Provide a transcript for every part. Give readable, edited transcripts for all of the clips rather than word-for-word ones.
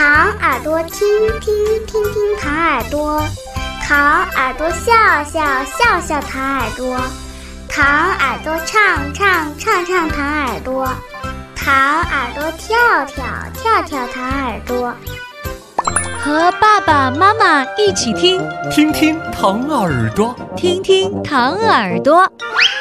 糖耳朵听听听听糖耳朵，糖耳朵笑笑笑笑糖耳朵，糖耳朵唱唱唱唱糖耳朵，糖耳朵跳跳跳跳糖耳朵。 和爸爸妈妈一起听， 听听糖耳朵， 听听糖耳朵。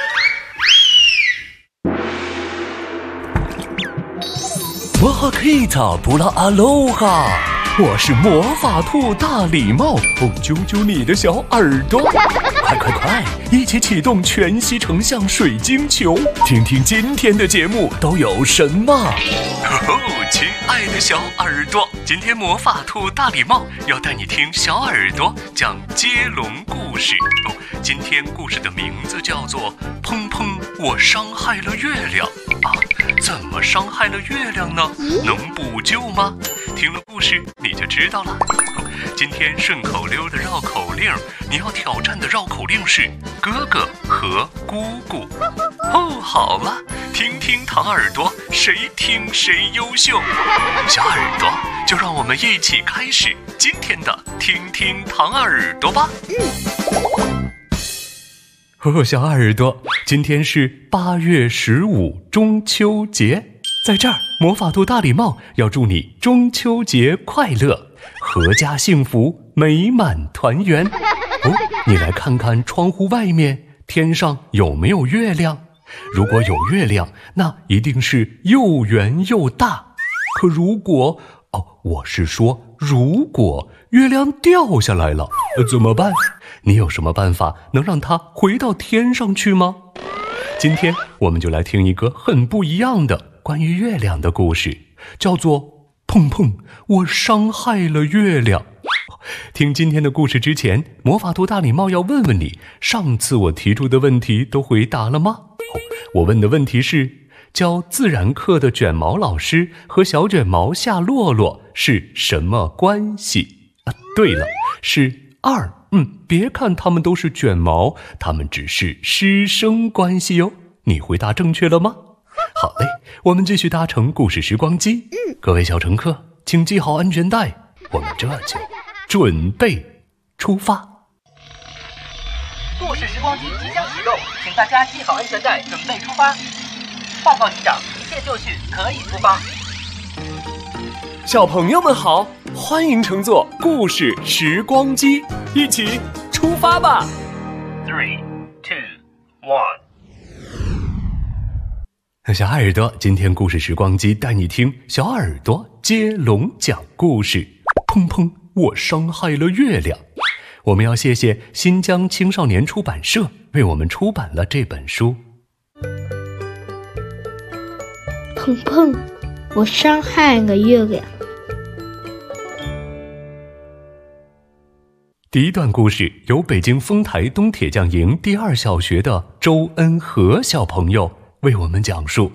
哇哈 Kita 布拉阿罗哈，我是魔法兔大礼帽，揪揪你的小耳朵，快快快，一起启动全息成像水晶球，听听今天的节目都有什么。亲爱的小耳朵，今天魔法兔大礼帽要带你听小耳朵讲接龙故事今天故事的名字叫做砰砰，我伤害了月亮啊！怎么伤害了月亮呢？能补救吗？听了故事你就知道了。今天顺口溜的绕口令，你要挑战的绕口令是哥哥和姑姑。好了，听听糖耳朵，谁听谁优秀。小耳朵，就让我们一起开始今天的听听糖耳朵吧。小耳朵，今天是8月15中秋节，在这儿魔法兔大礼帽要祝你中秋节快乐，阖家幸福，美满团圆。你来看看窗户外面，天上有没有月亮？如果有月亮，那一定是又圆又大。可如果我是说如果月亮掉下来了，怎么办？你有什么办法能让它回到天上去吗？今天我们就来听一个很不一样的关于月亮的故事，叫做砰砰，我伤害了月亮。听今天的故事之前，魔法兔大礼帽要问问你，上次我提出的问题都回答了吗？我问的问题是，教自然课的卷毛老师和小卷毛夏洛洛是什么关系？对了，是2。别看他们都是卷毛，他们只是师生关系哦。你回答正确了吗？好嘞，我们继续搭乘故事时光机。各位小乘客，请系好安全带，我们这就准备出发。 故事时光机即将启动，请大家系好安全带，准备出发。报告机长，一切就绪，可以出发。 小朋友们好，欢迎乘坐故事时光机，一起出发吧。 3、2、1。 小耳朵，今天故事时光机带你听小耳朵接龙讲故事。砰砰，我伤害了月亮。我们要谢谢新疆青少年出版社为我们出版了这本书。 砰砰，我伤害了月亮。 第一段故事由北京丰台东铁匠营第2小学的周恩和小朋友为我们讲述。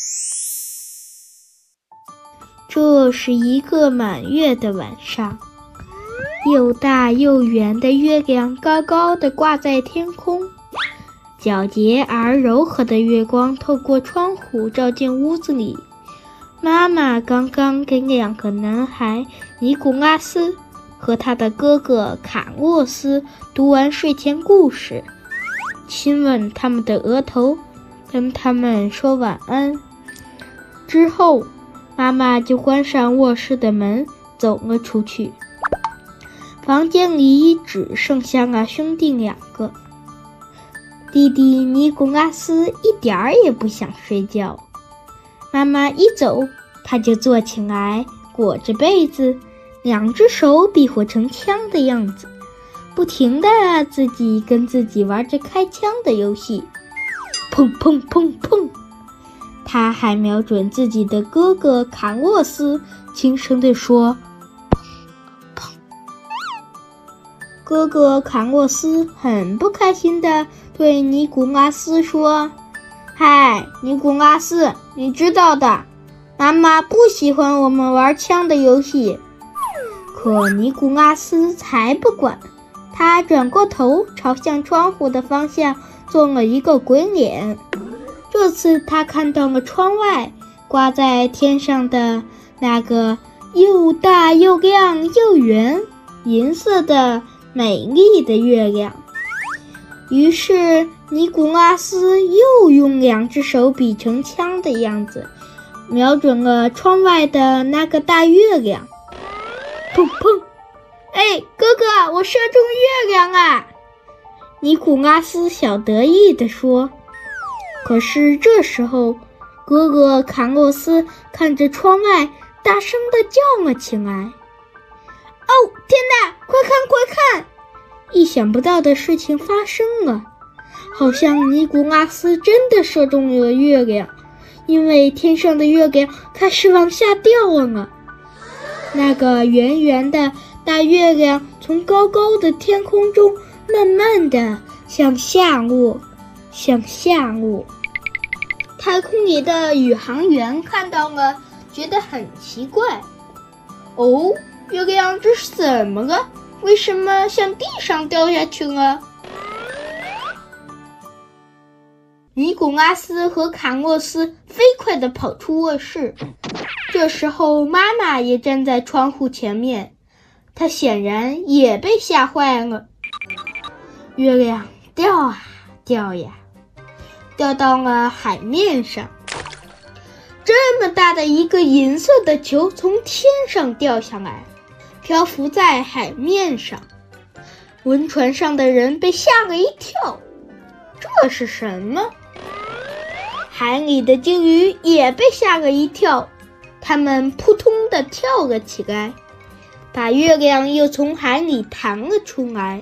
这是一个满月的晚上，又大又圆的月亮高高地挂在天空，皎洁而柔和的月光透过窗户照进屋子里。妈妈刚刚给2个男孩尼古拉斯和他的哥哥卡洛斯读完睡前故事，亲吻他们的额头，跟他们说晚安。之后妈妈就关上卧室的门走了出去。房间里只剩下了兄弟2个。弟弟尼古拉斯一点儿也不想睡觉，妈妈一走他就坐起来，裹着被子，2只手比划成枪的样子，不停地自己跟自己玩着开枪的游戏。砰砰砰砰，他还瞄准自己的哥哥卡洛斯，轻声地说砰砰。哥哥卡洛斯很不开心地对尼古拉斯说，嗨，尼古拉斯，你知道的，妈妈不喜欢我们玩枪的游戏。可尼古拉斯才不管，他转过头朝向窗户的方向做了一个鬼脸。这次他看到了窗外挂在天上的那个又大又亮又圆，银色的美丽的月亮。于是尼古拉斯又用2只手比成枪的样子，瞄准了窗外的那个大月亮。砰砰！哎，哥哥，我射中月亮啊！尼古拉斯小得意地说。可是这时候，哥哥卡洛斯看着窗外，大声地叫了起来。哦，天哪，快看快看！意想不到的事情发生了，好像尼古拉斯真的射中了月亮，因为天上的月亮开始往下掉了。那个圆圆的大月亮从高高的天空中慢慢地向下落，向下落。太空里的宇航员看到了，觉得很奇怪。哦，月亮这是怎么了？为什么向地上掉下去了？尼古拉斯和卡洛斯飞快地跑出卧室。这时候妈妈也站在窗户前面，她显然也被吓坏了。月亮掉啊掉呀，掉到了海面上。这么大的一个银色的球从天上掉下来，漂浮在海面上。轮船上的人被吓了一跳，这是什么？海里的鲸鱼也被吓了一跳，它们扑通地跳了起来，把月亮又从海里弹了出来。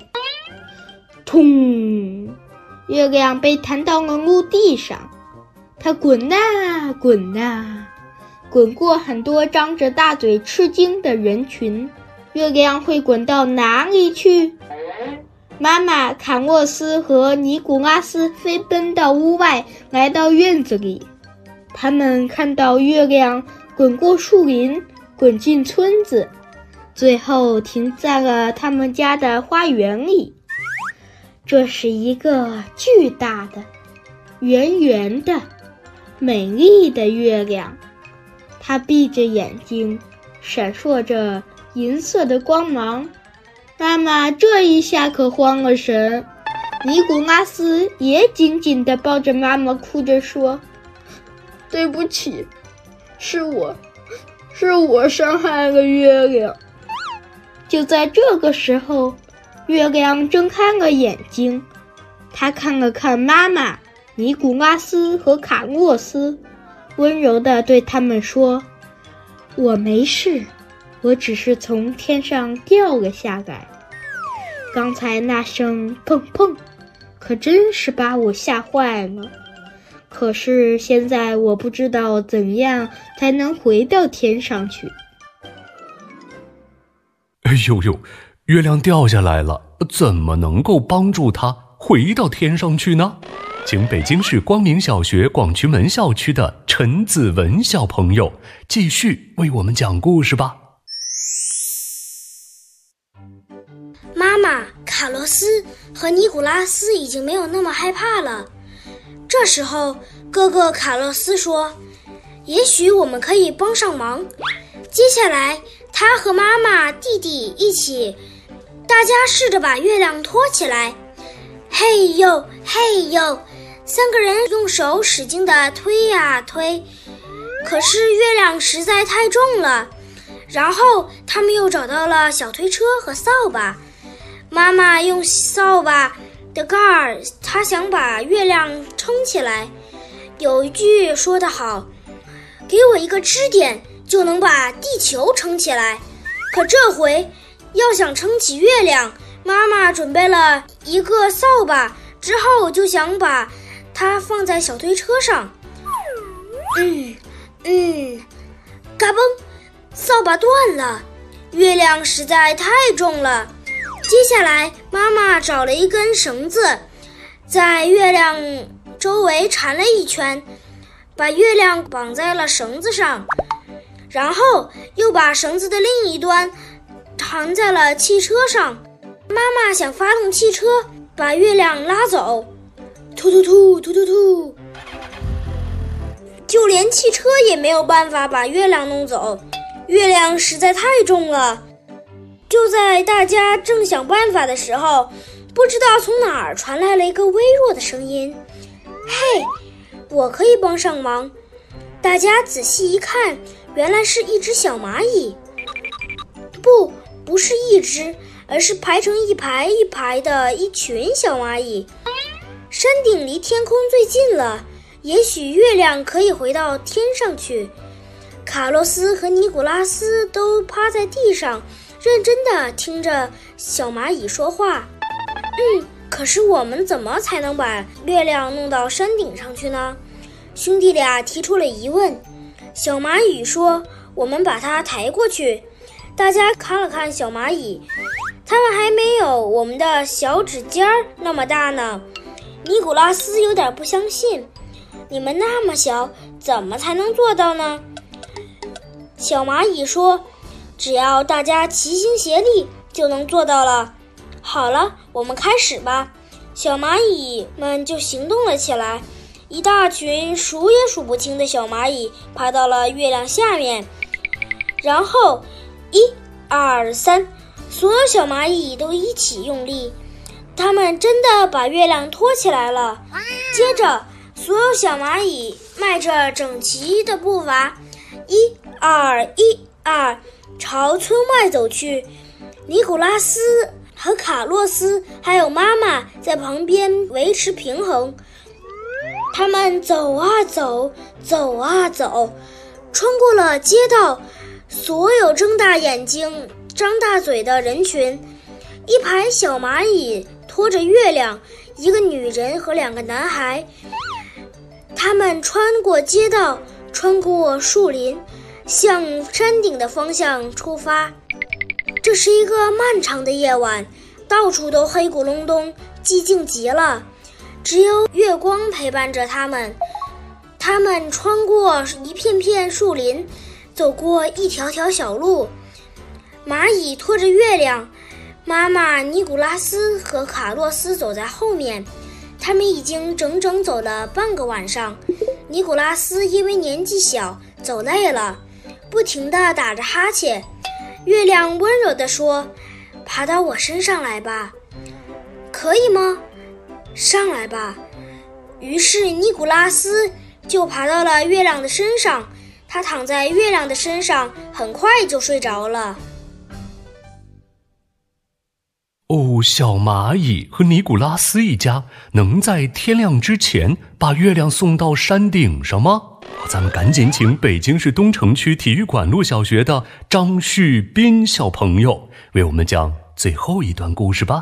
咚！月亮被弹到了陆地上，它滚啊滚啊，滚过很多张着大嘴吃惊的人群。月亮会滚到哪里去？妈妈、卡洛斯和尼古拉斯飞奔到屋外，来到院子里。他们看到月亮滚过树林，滚进村子，最后停在了他们家的花园里。这是一个巨大的、圆圆的、美丽的月亮，它闭着眼睛，闪烁着银色的光芒。妈妈这一下可慌了神，尼古拉斯也紧紧地抱着妈妈，哭着说：“对不起，是我伤害了月亮。”就在这个时候，月亮睁开了眼睛，他看了看妈妈、尼古拉斯和卡洛斯，温柔地对他们说：“我没事，我只是从天上掉了下来。刚才那声砰砰，可真是把我吓坏了。可是现在我不知道怎样才能回到天上去。” 哎呦呦，月亮掉下来了，怎么能够帮助它回到天上去呢？请北京市光明小学广渠门校区的陈子文小朋友继续为我们讲故事吧。 妈妈、卡洛斯和尼古拉斯已经没有那么害怕了。这时候，哥哥卡洛斯说：“也许我们可以帮上忙。”接下来，他和妈妈、弟弟一起，大家试着把月亮托起来。嘿呦，嘿呦，3个人用手使劲地推呀推，可是月亮实在太重了。然后他们又找到了小推车和扫把。妈妈用扫把的盖儿，她想把月亮撑起来。有一句说得好，给我一个支点，就能把地球撑起来。可这回要想撑起月亮，妈妈准备了一个扫把，之后就想把它放在小推车上。嘎嘣，扫把断了，月亮实在太重了。接下来，妈妈找了一根绳子，在月亮周围缠了一圈，把月亮绑在了绳子上，然后又把绳子的另一端缠在了汽车上。妈妈想发动汽车，把月亮拉走，突突突突突突，就连汽车也没有办法把月亮弄走。 月亮实在太重了。就在大家正想办法的时候，不知道从哪儿传来了一个微弱的声音：嘿，我可以帮上忙。大家仔细一看，原来是一只小蚂蚁。不是一只，而是排成一排一排的一群小蚂蚁。山顶离天空最近了，也许月亮可以回到天上去。卡洛斯和尼古拉斯都趴在地上，认真地听着小蚂蚁说话。可是我们怎么才能把月亮弄到山顶上去呢？兄弟俩提出了疑问。小蚂蚁说：“我们把它抬过去。”大家看了看小蚂蚁，它们还没有我们的小指尖那么大呢。尼古拉斯有点不相信：“你们那么小，怎么才能做到呢？”小蚂蚁说：“只要大家齐心协力，就能做到了。”好了，我们开始吧。小蚂蚁们就行动了起来。一大群数也数不清的小蚂蚁爬到了月亮下面，然后1、2、3，所有小蚂蚁都一起用力，它们真的把月亮托起来了。接着，所有小蚂蚁迈着整齐的步伐，1、2、1、2，朝村外走去。尼古拉斯和卡洛斯还有妈妈在旁边维持平衡。他们走啊走，走啊走，穿过了街道，所有睁大眼睛、张大嘴的人群。一排小蚂蚁拖着月亮，一个女人和2个男孩。他们穿过街道，穿过树林，向山顶的方向出发。这是一个漫长的夜晚，到处都黑咕隆咚，寂静极了。只有月光陪伴着他们。他们穿过一片片树林，走过一条条小路。蚂蚁拖着月亮，妈妈尼古拉斯和卡洛斯走在后面。他们已经整整走了半个晚上。尼古拉斯因为年纪小，走累了，不停地打着哈欠。月亮温柔地说：“爬到我身上来吧。”可以吗？上来吧。于是尼古拉斯就爬到了月亮的身上，他躺在月亮的身上，很快就睡着了。 小蚂蚁和尼古拉斯一家能在天亮之前把月亮送到山顶上吗？咱们赶紧请北京市东城区体育馆路小学的张旭斌小朋友为我们讲最后一段故事吧。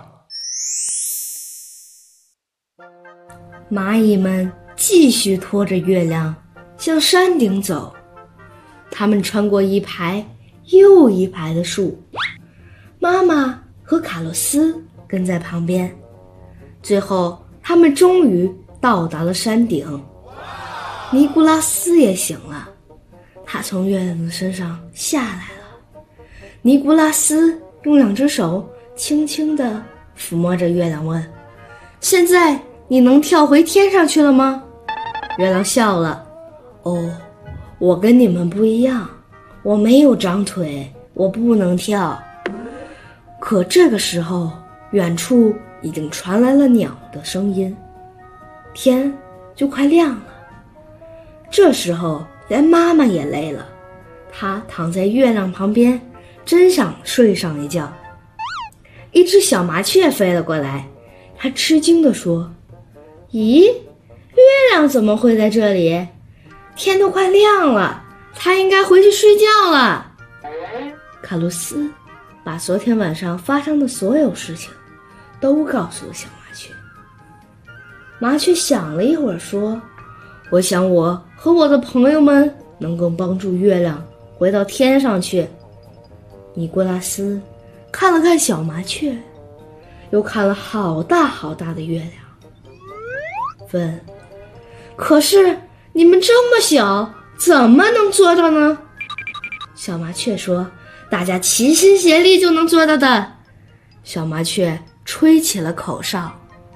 蚂蚁们继续拖着月亮向山顶走，他们穿过一排又一排的树，妈妈和卡洛斯跟在旁边。最后他们终于到达了山顶。尼古拉斯也醒了，他从月亮的身上下来了。尼古拉斯用2只手轻轻地抚摸着月亮，问：“现在你能跳回天上去了吗？”月亮笑了：“我跟你们不一样，我没有长腿，我不能跳。”可这个时候，远处已经传来了鸟的声音，天就快亮了。这时候连妈妈也累了，她躺在月亮旁边，真想睡上一觉。一只小麻雀飞了过来，它吃惊地说：“咦，月亮怎么会在这里？天都快亮了，它应该回去睡觉了。”卡洛斯把昨天晚上发生的所有事情都告诉了小麻雀。麻雀想了一会儿说：“我想我和我的朋友们能够帮助月亮回到天上去。”尼古拉斯看了看小麻雀，又看了好大好大的月亮，问：“可是你们这么小，怎么能做到呢？”小麻雀说：“大家齐心协力就能做到的。”小麻雀吹起了口哨，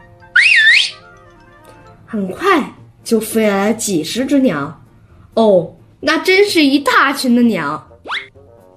很快就飞来了几10只鸟。那真是一大群的鸟。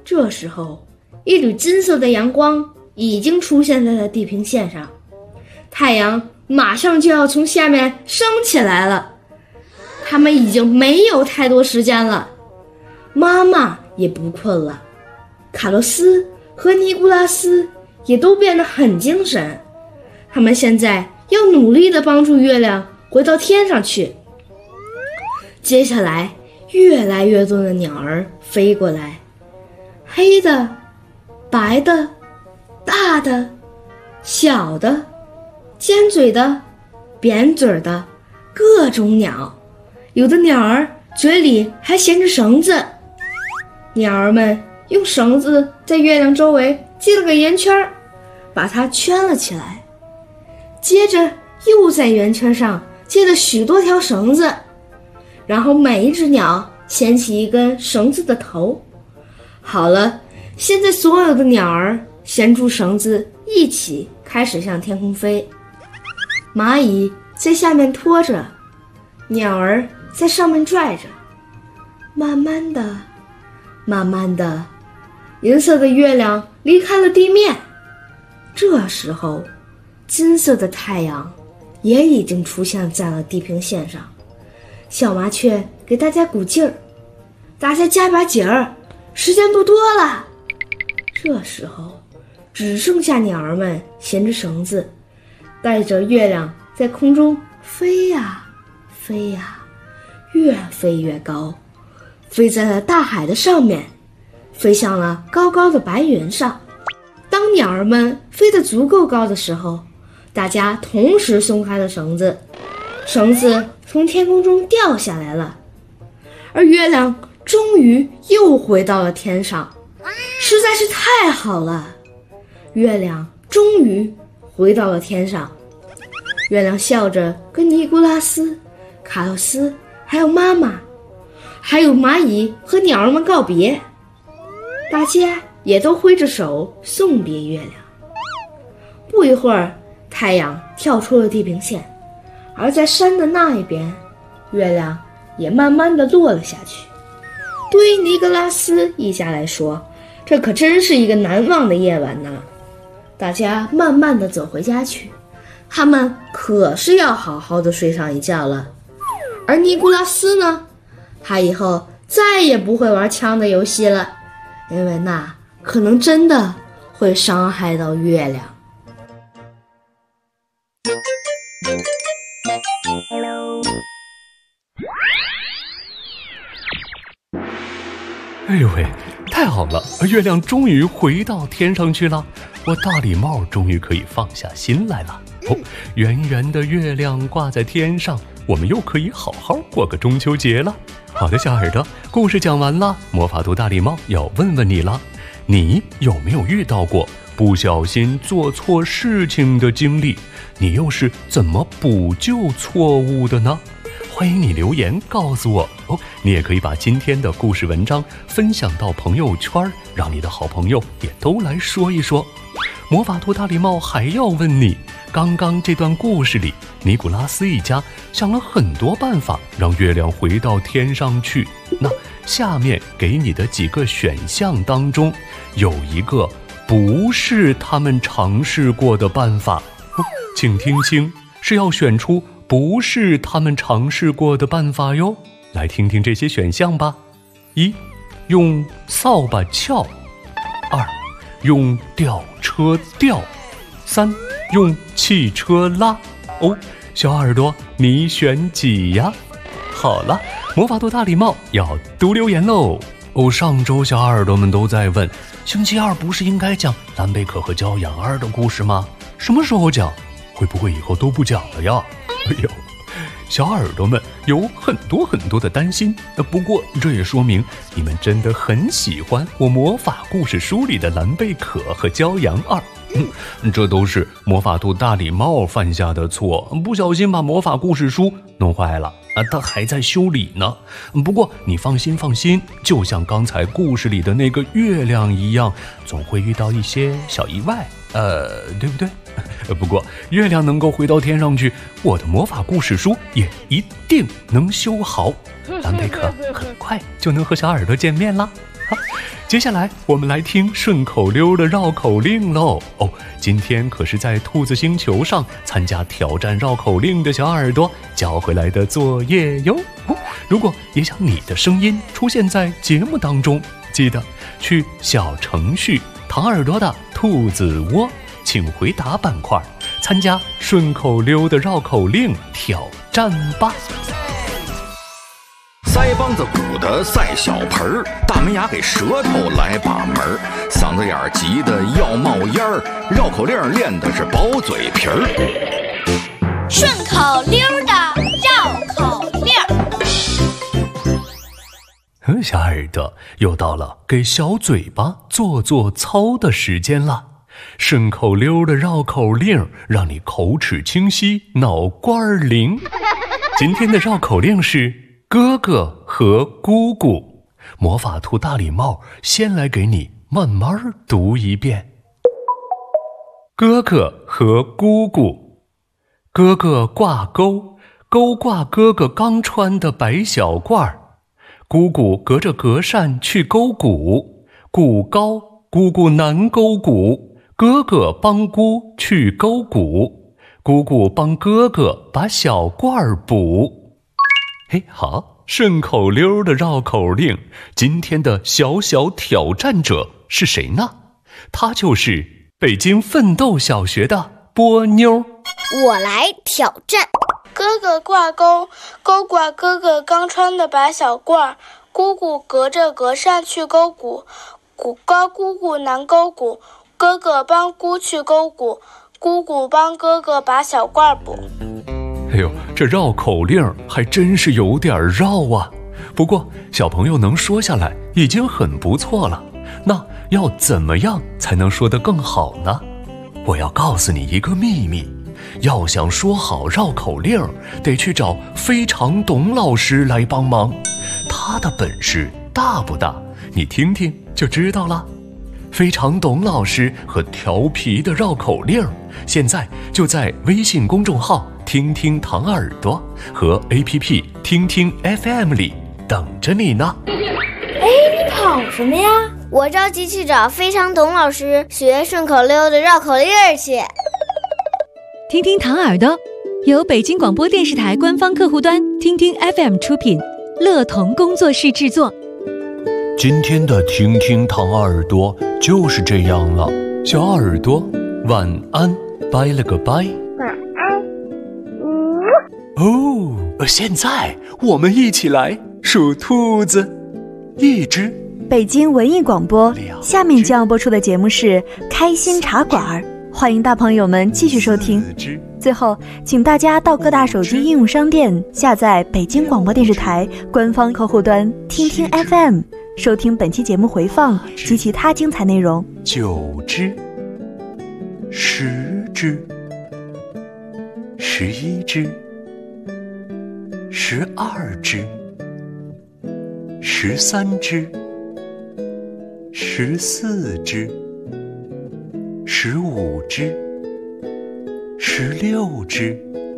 这时候，一缕金色的阳光已经出现在了地平线上，太阳马上就要从下面升起来了。他们已经没有太多时间了，妈妈也不困了，卡洛斯和尼古拉斯也都变得很精神。他们现在要努力地帮助月亮回到天上去。接下来，越来越多的鸟儿飞过来，黑的、白的、大的、小的、尖嘴的、扁嘴的，各种鸟。有的鸟儿嘴里还衔着绳子，鸟儿们用绳子在月亮周围系了个圆圈，把它圈了起来。接着又在圆圈上接了许多条绳子，然后每一只鸟牵起一根绳子的头。好了，现在所有的鸟儿衔住绳子，一起开始向天空飞。蚂蚁在下面拖着，鸟儿在上面拽着。慢慢的，慢慢的，银色的月亮离开了地面。这时候，金色的太阳也已经出现在了地平线上。小麻雀给大家鼓劲儿，大家加把劲儿，时间不多了。这时候，只剩下鸟儿们衔着绳子，带着月亮在空中飞呀飞呀，越飞越高，飞在了大海的上面，飞向了高高的白云上。当鸟儿们飞得足够高的时候，大家同时松开了绳子，绳子从天空中掉下来了，而月亮终于又回到了天上，实在是太好了。月亮终于回到了天上，月亮笑着跟尼古拉斯、卡洛斯还有妈妈还有蚂蚁和鸟儿们告别，大家也都挥着手送别月亮。不一会儿，太阳跳出了地平线，而在山的那一边，月亮也慢慢地落了下去。对于尼古拉斯一家来说，这可真是一个难忘的夜晚呢。大家慢慢地走回家去，他们可是要好好的睡上一觉了。而尼古拉斯呢，他以后再也不会玩枪的游戏了，因为那可能真的会伤害到月亮。 哎呦喂，太好了，月亮终于回到天上去了，我大礼帽终于可以放下心来了。哦，圆圆的月亮挂在天上，我们又可以好好过个中秋节了。好的，小耳朵，故事讲完了，魔法兔大礼帽要问问你了，你有没有遇到过不小心做错事情的经历？你又是怎么补救错误的呢？欢迎你留言告诉我哦。你也可以把今天的故事文章分享到朋友圈，让你的好朋友也都来说一说。魔法兔大礼帽还要问你，刚刚这段故事里，尼古拉斯一家想了很多办法让月亮回到天上去。那下面给你的几个选项当中，有一个不是他们尝试过的办法哦，请听清，是要选出不是他们尝试过的办法哟。来听听这些选项吧。1. 用扫把撬。2. 用吊车吊。3. 用汽车拉。哦，小耳朵，你选几呀？好了，魔法兔大礼帽要读留言喽。哦，上周小耳朵们都在问，星期二不是应该讲蓝贝壳和骄阳二的故事吗？什么时候讲？会不会以后都不讲了呀？哎呦，小耳朵们有很多的担心，不过这也说明你们真的很喜欢我魔法故事书里的蓝贝壳和骄阳二。这都是魔法兔大礼帽犯下的错，不小心把魔法故事书弄坏了他还在修理呢。不过你放心，就像刚才故事里的那个月亮一样，总会遇到一些小意外，对不对？不过月亮能够回到天上去，我的魔法故事书也一定能修好。蓝贝壳很快就能和小耳朵见面啦。 接下来我们来听顺口溜的绕口令喽。今天可是在兔子星球上参加挑战绕口令的小耳朵交回来的作业哟。如果也想你的声音出现在节目当中，记得去小程序唐耳朵的兔子窝请回答板块参加顺口溜的绕口令挑战吧。 腮帮子鼓的赛小盆儿，大门牙给舌头来把门儿，嗓子眼儿急得要冒烟儿，绕口令练的是薄嘴皮儿。 顺口溜的绕口令。 小耳朵又到了给小嘴巴做做操的时间了。顺口溜的绕口令让你口齿清晰，脑瓜灵。今天的绕口令是哥哥和姑姑。魔法兔大礼帽先来给你慢慢读一遍。哥哥和姑姑。哥哥挂钩，钩挂哥哥刚穿的白小褂儿。姑姑隔着隔扇去勾股，鼓高，姑姑难勾股，哥哥帮姑去勾股，姑姑帮哥哥把小褂儿补。好，顺口溜的绕口令，今天的小挑战者是谁呢？他就是北京奋斗小学的波妞。 我来挑战。 哥哥挂钩，钩挂哥哥刚穿的白小褂，姑姑隔着隔扇去勾股，鼓高姑姑难勾股，哥哥帮姑去勾股，姑姑帮哥哥把小褂补。 这绕口令还真是有点绕啊。不过小朋友能说下来已经很不错了。那要怎么样才能说得更好呢？我要告诉你一个秘密，要想说好绕口令，得去找非常董老师来帮忙。他的本事大不大？你听听就知道了。非常董老师和调皮的绕口令，现在就在微信公众号听听唐耳朵和 APP 听听 FM 里等着你呢。 你跑什么呀？ 我着急去找非常董老师学顺口溜的绕口令去。 听听唐耳朵由北京广播电视台官方客户端听听 FM 出品，乐童工作室制作。 今天的听听唐耳朵就是这样了，小耳朵晚安，拜了个拜。 晚安。 现在我们一起来数兔子。一只。 北京文艺广播，下面将要播出的节目是开心茶馆，欢迎大朋友们继续收听。最后请大家到各大手机应用商店下载北京广播电视台官方客户端听听 FM， 收听本期节目回放及其他精彩内容。 9只，10只，11只，12只，13只，14只，15只，16只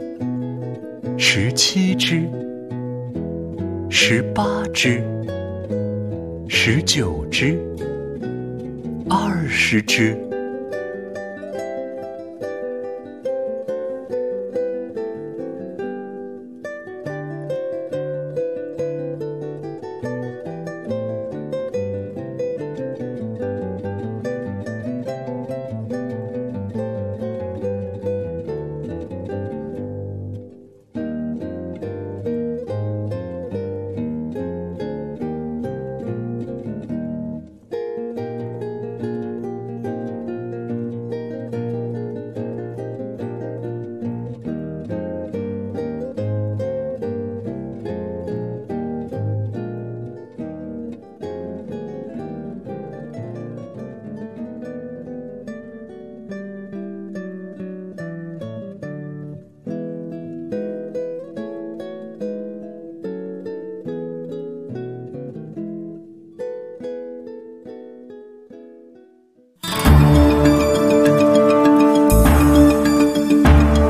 ，17只，18只，19只，20只。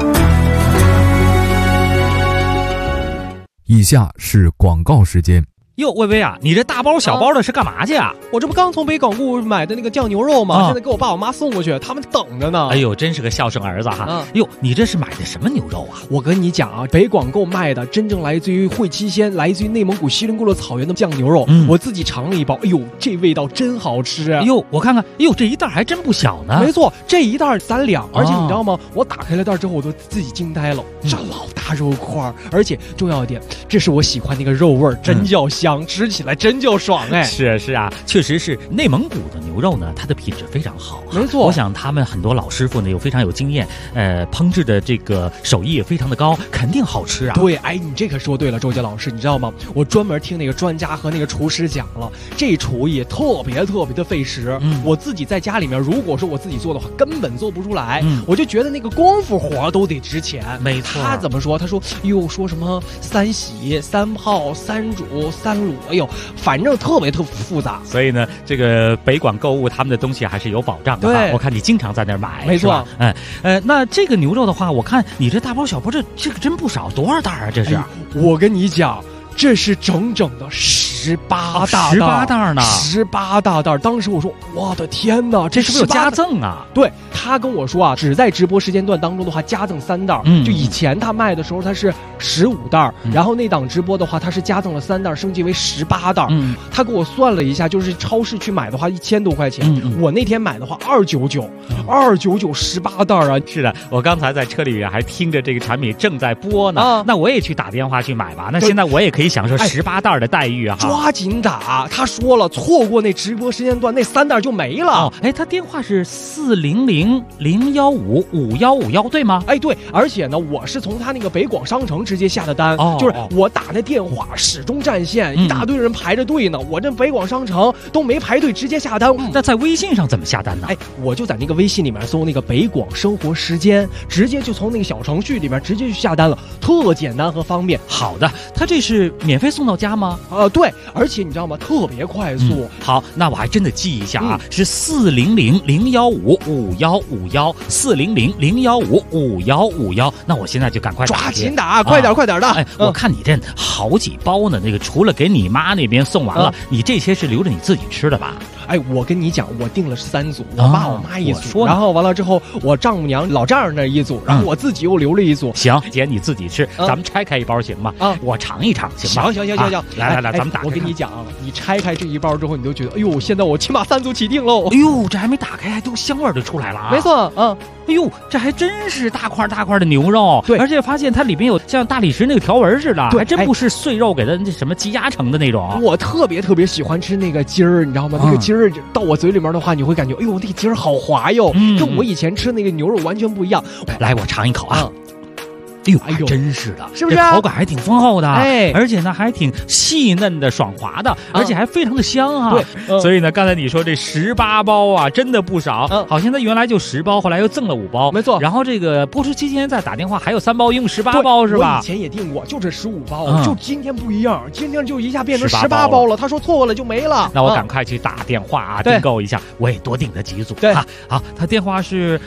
以下是广告时间。 哟，薇薇啊，你这大包小包的是干嘛去啊？ 我这不刚从北港固买的那个酱牛肉吗？现在给我爸我妈送过去，他们等着呢。 哎呦，真是个孝顺儿子哈！哟，你这是买的什么牛肉啊？ 我跟你讲啊，北广购卖的真正来自于会期鲜，来自于内蒙古锡林郭勒草原的酱牛肉，我自己尝了一包，哎呦，这味道真好吃！ 哎呦，我看看，哎呦，这一袋还真不小呢。 没错，这一袋3两，而且你知道吗？我打开了袋之后，我都自己惊呆了，这老大肉块，而且重要一点，这是我喜欢那个肉味，真叫香，吃起来真叫爽哎！ 是啊，确实是内蒙古的牛肉呢，它的品质非常好。 没错， 我想他们很多老师傅呢又非常有经验，烹制的这个手艺也非常的高，肯定好吃啊。 对，哎，你这可说对了，周杰老师，你知道吗？我专门听那个专家和那个厨师讲了，这厨艺特别的费时。我自己在家里面，如果说我自己做的话，根本做不出来。我就觉得那个功夫活都得值钱。 没错， 他怎么说？他说又说什么3洗、3泡、3煮、3卤，哎呦，反正特别复杂。 所以呢，这个北广购物他们的东西还是有保障的。 对， 我看你经常在那儿买， 没错。 那这个牛肉的话，我看你这大包小包，这个真不少，多少袋啊？这是？ 我跟你讲，这是整整的18袋呢 ，18大袋。当时我说，我的天哪，这是不是有加赠啊？ 对，他跟我说啊，只在直播时间段当中的话，加赠3袋。就以前他卖的时候，他是15袋，然后那档直播的话，他是加赠了3袋，升级为18袋。他给我算了一下，就是超市去买的话，1000多块钱。我那天买的话，299，29918袋啊！ 是的，我刚才在车里面还听着这个产品正在播呢。那我也去打电话去买吧。那现在我也可以享受18袋的待遇啊！ 抓紧打！他说了，错过那直播时间段，那3袋就没了。 他电话是400-015-5151，对吗？ 对，而且呢，我是从他那个北广商城直接下的单，就是我打那电话始终占线，一大堆人排着队呢。我这北广商城都没排队，直接下单。 那在微信上怎么下单呢？ 我就在那个微信里面搜那个北广生活时间，直接就从那个小程序里面直接去下单了，特简单和方便。 好的，他这是免费送到家吗？ 对，而且你知道吗？特别快速。 好，那我还真得记一下啊，是400-015-5151，400-015-5151。那我现在就赶快抓紧打，快点的。 我看你这好几包呢，那个除了给你妈那边送完了，你这些是留着你自己吃的吧？ 我跟你讲，我订了3组，我爸我妈一组，然后完了之后，我丈母娘老丈人那一组，然后我自己又留了一组。 行，姐你自己吃，咱们拆开一包行吗？我尝一尝行吗？ 行， 来，咱们打开。 我跟你讲，你拆开这一包之后，你就觉得，哎呦，现在我起码3组起订喽。 哎呦，这还没打开，都香味就出来了啊！ 没错， 哎呦，这还真是大块的牛肉。 对， 而且发现它里面有像大理石那个条纹似的，还真不是碎肉给它那什么积压成的那种。 我特别喜欢吃那个筋儿，你知道吗？那个筋儿到我嘴里面的话，你会感觉，哎呦，那个筋儿好滑哟，跟我以前吃那个牛肉完全不一样。 来，我尝一口啊。哎呦，真是的， 是不是？ 这口感还挺丰厚的，而且呢还挺细嫩的、爽滑的，而且还非常的香啊。 对， 所以呢，刚才你说这18包啊，真的不少。好像它原来就10包，后来又赠了5包， 没错。 然后这个播出期间再打电话，还有3包，一共18包是吧？ 我以前也订过，就这15包，就今天不一样，今天就一下变成18包了。他说错了就没了， 那我赶快去打电话啊，订购一下，我也多订了几组。 对， 好，他电话是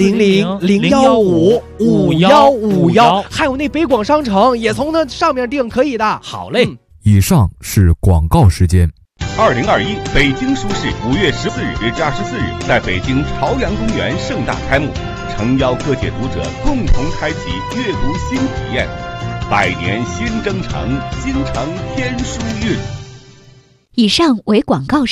400-015-5151。还有那北广商城也从那上面订，可以的。 好嘞。 以上是广告时间。 2021北京书市5月14日至24日在北京朝阳公园盛大开幕，诚邀各界读者共同开启阅读新体验。百年新征程，京城天书韵。 以上为广告时